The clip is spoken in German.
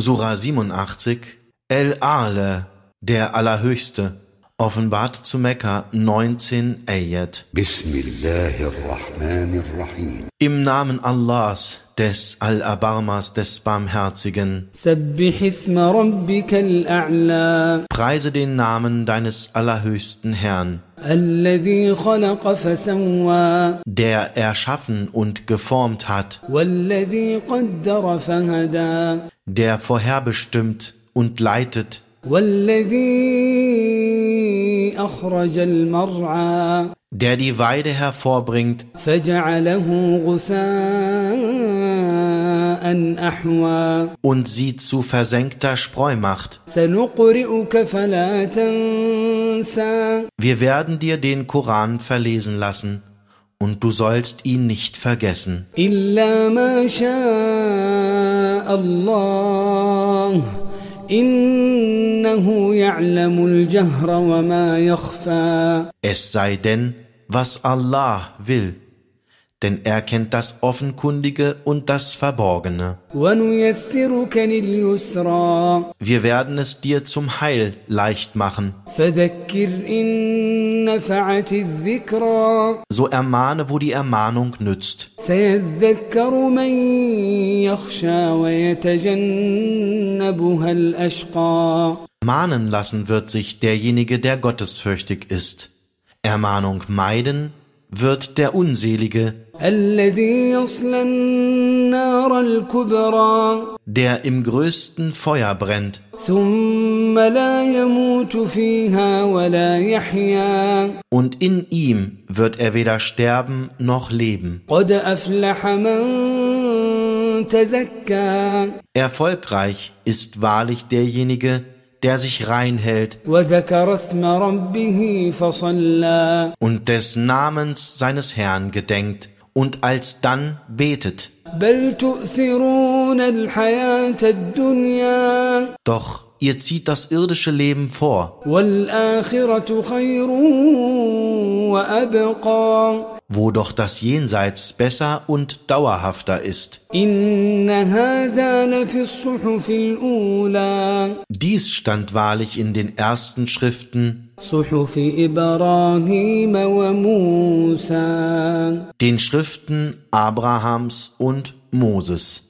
Sura 87, El-A'la, der Allerhöchste, offenbart zu Mekka 19 Ayat. Bismillahirrahmanirrahim. Im Namen Allahs, des Al-Abarmas, des Barmherzigen. Sabbih isma rabbikal a'la. Preise den Namen deines allerhöchsten Herrn, Alladhi khalaqa fasawwa. der erschaffen und geformt hat, Walladhi qaddara fahada. der vorherbestimmt und leitet, Walladhi akhrajal mar'a. der die Weide hervorbringt Faja'alahu ghusa'an ahwa. und sie zu versenkter Spreu macht. Sanuqri'uka fala tansa. Wir werden dir den Koran verlesen lassen, und du sollst ihn nicht vergessen, Illa ma sha'a Allah. Innahu ya'lamul jahra wa ma yakhfa. es sei denn, was Allah will, denn er kennt das Offenkundige und das Verborgene. Wa nuyassiruka lil yusra. Wir werden es dir zum Heil leicht machen, Fadhakkir in nafa'ati dhikra. so ermahne, wo die Ermahnung nützt. Sayadhakkaru man yakhsha wa yatajannabuha al-ashqa. Mahnen lassen wird sich derjenige, der gottesfürchtig ist. Ermahnung meiden wird der Unselige, Alladhi yasla an-nar al-kubra. der im größten Feuer brennt Thumma la yamutu fiha wa la yahya. und in ihm wird er weder sterben noch leben. Qad aflaha man tazakka. Erfolgreich ist wahrlich derjenige, der sich rein hält Wa dhakara isma rabbih fasalla. und des Namens seines Herrn gedenkt und alsdann betet. Bal tu'thiruna al-hayata ad-dunya. Doch ihr zieht das irdische Leben vor, Wal-akhiratu khayrun wa abqa. wo doch das Jenseits besser und dauerhafter ist. Inna hadha lafi as-suhufi al-ula. Dies stand wahrlich in den ersten Schriften, Suhufi Ibrahim wa Musa. den Schriften Abrahams und Moses.